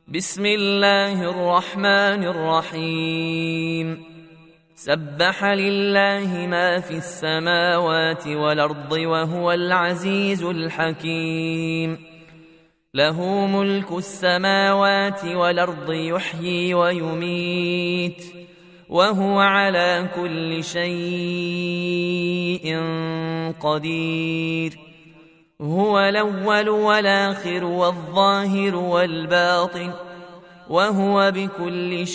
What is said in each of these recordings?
بسم الله الرحمن الرحيم. سبح لله ما في السماوات والأرض وهو العزيز الحكيم. له ملك السماوات والأرض يحيي ويميت وهو على كل شيء قدير. هو الأول والآخر والظاهر والباطن وهو بكل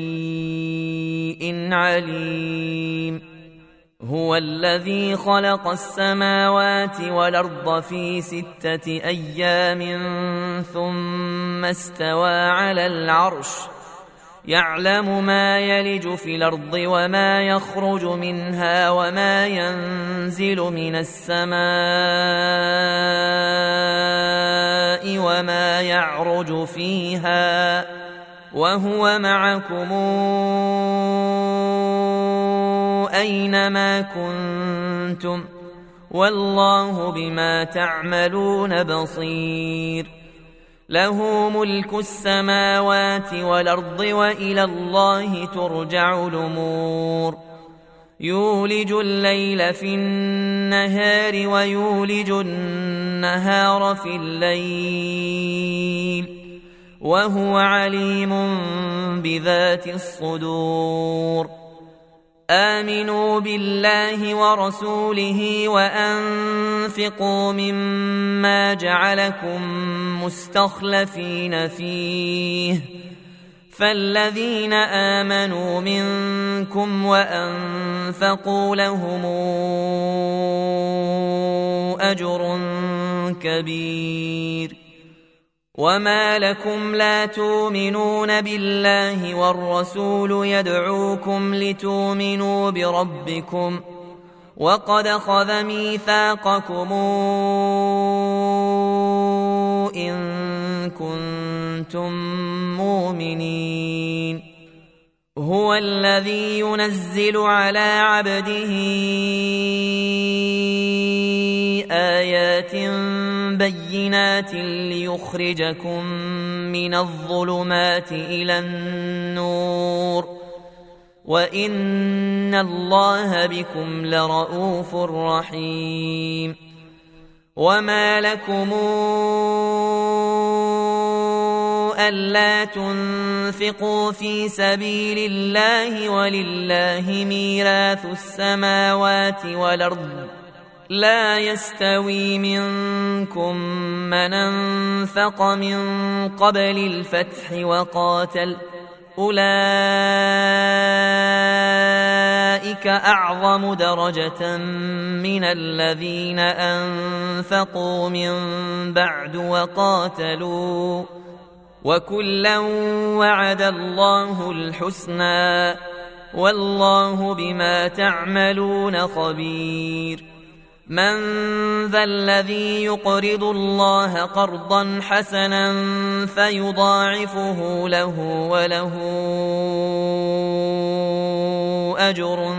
شيء عليم. هو الذي خلق السماوات والأرض في 6 أيام ثم استوى على العرش يعلم ما يلج في الأرض وما يخرج منها وما ينزل من السماء وما يعرج فيها وهو معكم أينما كنتم والله بما تعملون بصير. له ملك السماوات والأرض وإلى الله ترجع الأمور. يولج الليل في النهار ويولج النهار في الليل وهو عليم بذات الصدور. آمنوا بالله ورسوله وأنفقوا مما جعلكم مستخلفين فيه فالذين آمنوا منكم وأنفقوا لهم أجر كبير. وما لكم لا تؤمنون بالله والرسول يدعوكم لتؤمنوا بربكم وقد أخذ ميثاقكم إن كنتم مؤمنين. هو الذي ينزل على عبده آيات بينات ليخرجكم من الظلمات إلى النور وإن الله بكم لرؤوف رحيم. وما لكم ألا تنفقوا في سبيل الله ولله ميراث السماوات والأرض لا يستوي منكم من أنفق من قبل الفتح وقاتل أولئك أعظم درجة من الذين أنفقوا من بعد وقاتلوا وكلا وعد الله الحسنى والله بما تعملون خبير. من ذا الذي يقرض الله قرضا حسنا فيضاعفه له وله أجر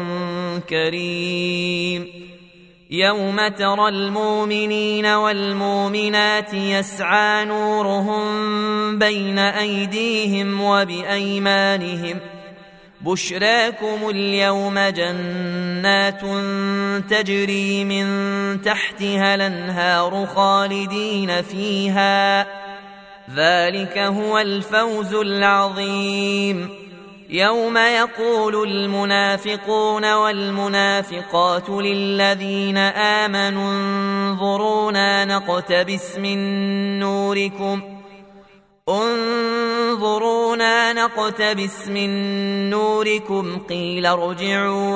كريم. يوم ترى المؤمنين والمؤمنات يسعى نورهم بين أيديهم وبأيمانهم بشراكم اليوم جنات تجري من تحتها الأنهار خالدين فيها ذلك هو الفوز العظيم. يوم يقول المنافقون والمنافقات للذين آمنوا انظرونا نقتبس من نوركم قيل ارجعوا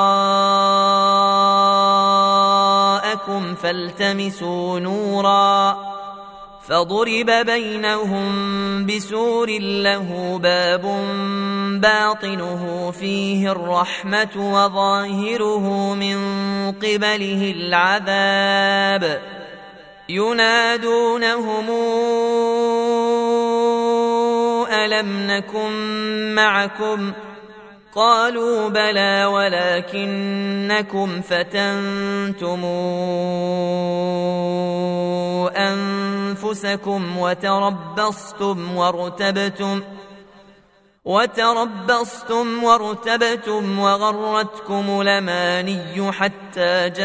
وراءكم فالتمسوا نورا فضرب بينهم بسور له باب باطنه فيه الرحمة وظاهره من قبله العذاب. ينادونهم ألم نكن معكم قالوا بلى ولكنكم فتنتم أنفسكم وتربصتم وارتبتم وغرتكم الأماني حتى جاء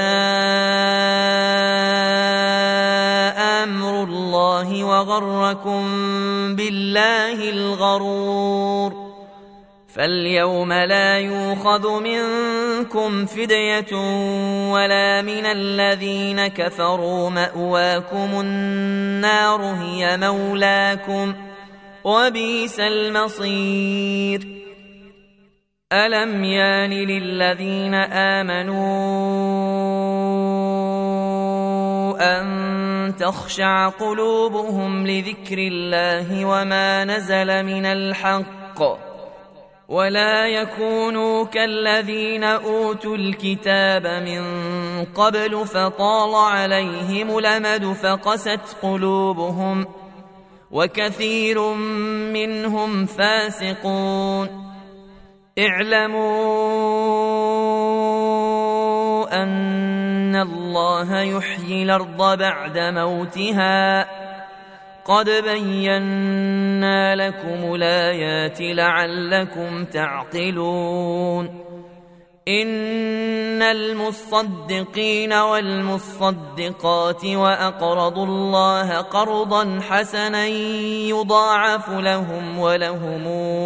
أمر الله وغركم بالله الغرور. فاليوم لا يؤخذ منكم فدية ولا من الذين كفروا، مأواكم النار هي مولاكم وبئس المصير. ألم يان للذين آمنوا أن تخشع قلوبهم لذكر الله وما نزل من الحق ولا يكونوا كالذين أوتوا الكتاب من قبل فطال عليهم الأمد فقست قلوبهم وكثير منهم فاسقون. اعلموا أن الله يحيي الأرض بعد موتها قد بينا لكم الآيات لعلكم تعقلون. إن المصدقين والمصدقات وأقرضوا الله قرضا حسنا يضاعف لهم ولهم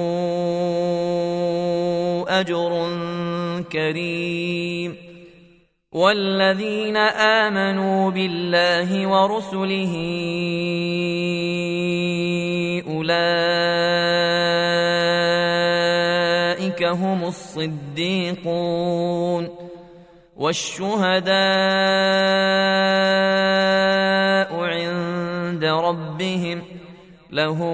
أجر كريم. والذين آمنوا بالله ورسله أولئك هم الصديقون والشهداء عند ربهم لهم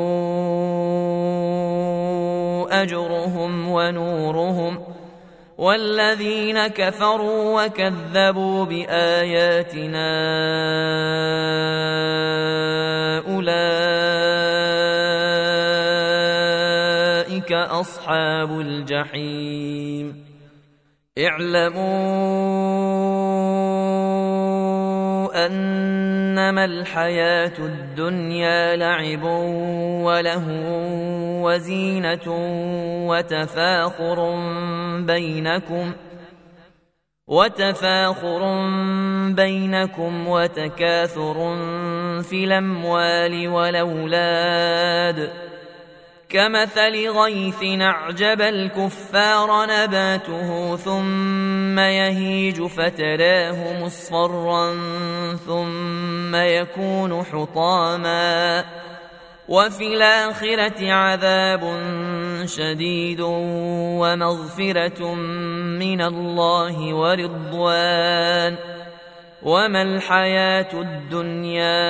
أجرهم ونورهم. والذين كفروا وكذبوا بآياتنا أولئك أصحاب الجحيم. اعلموا أنما الحياة الدنيا لعب ولهو وزينة وتفاخر بينكم وتكاثر في الأموال والأولاد كمثل غيث أعجب الكفار نباته ثم يهيج فتراه مصفرا ثم يكون حطاما وفي الآخرة عذاب شديد ومغفرة من الله ورضوان وما الحياة الدنيا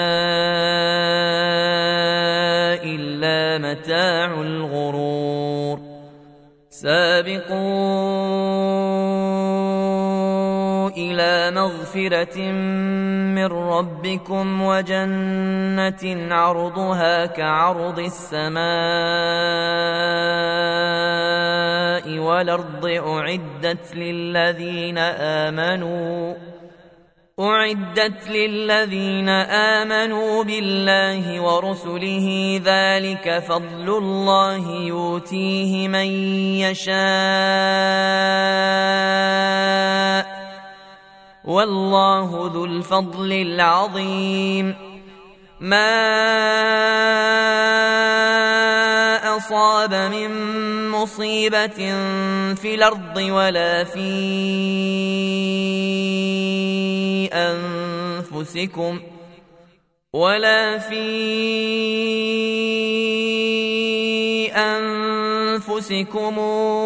إلا متاع الغرور. سابقوا إلى مغفرة من ربكم وجنة عرضها كعرض السماء والأرض أعدت للذين آمنوا بالله ورسله ذلك فضل الله يؤتيه من يشاء والله ذو الفضل العظيم. ما أصاب من مصيبة في الأرض ولا في أنفسكم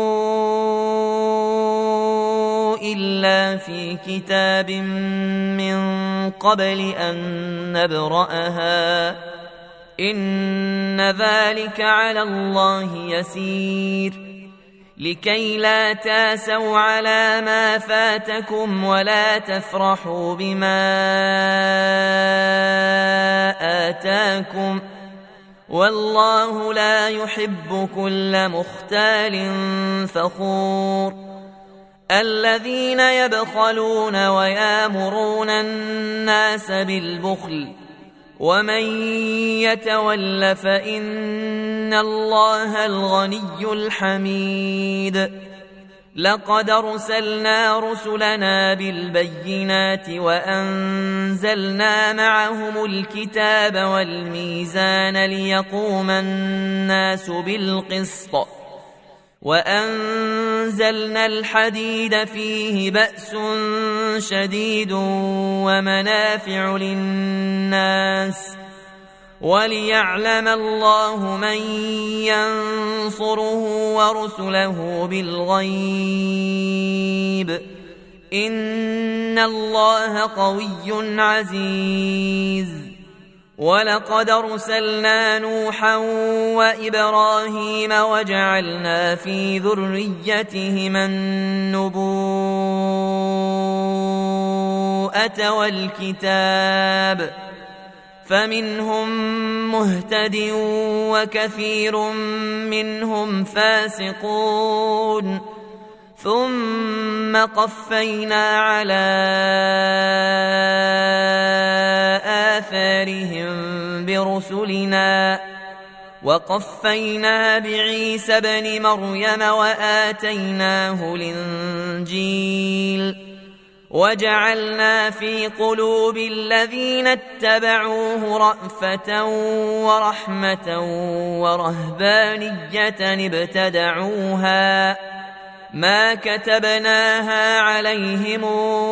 إلا في كتاب من قبل أن نبرأها إن ذلك على الله يسير. لكي لا تاسوا على ما فاتكم ولا تفرحوا بما آتاكم والله لا يحب كل مختال فخور. الذين يبخلون ويامرون الناس بالبخل ومن يتول فإن الله الغني الحميد لقد أرسلنا رسلنا بالبينات وأنزلنا معهم الكتاب والميزان ليقوم الناس بالقسط وأنزلنا الحديد فيه بأس شديد ومنافع للناس وليعلم الله من ينصره ورسله بالغيب إن الله قوي عزيز ولقد أرسلنا نوحا وإبراهيم وجعلنا في ذريتهما النبوءة والكتاب فمنهم مهتد وكثير منهم فاسقون ثم قفينا على آثارهم برسلنا وقفينا بعيسى ابن مريم وآتيناه الإنجيل وجعلنا في قلوب الذين اتبعوه رأفة ورحمة ورهبانية ابتدعوها ما كتبناها عليهم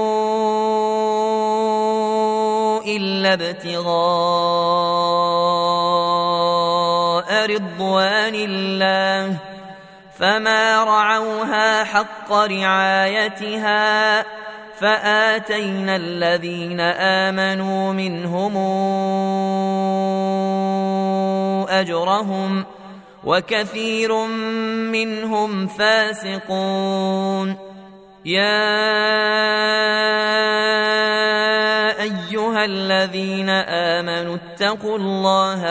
إلا ابتغاء رضوان الله فما رعوها حق رعايتها فآتينا الذين آمنوا منهم أجرهم وكثير منهم فاسقون يا أيها الذين آمنوا اتقوا الله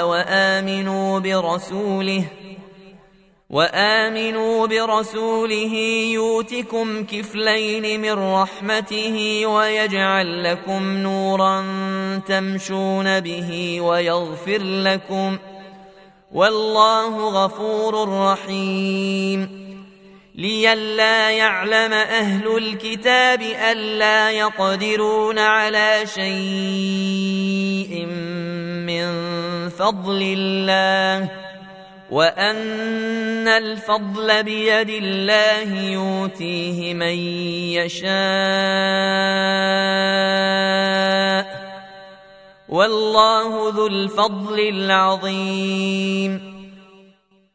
وآمنوا برسوله يؤتكم كفلين من رحمته ويجعل لكم نورا تمشون به ويغفر لكم والله غفور رحيم لئلا يعلم أهل الكتاب ألا يقدرون على شيء من فضل الله وأن الفضل بيد الله يؤتيه من يشاء والله ذو الفضل العظيم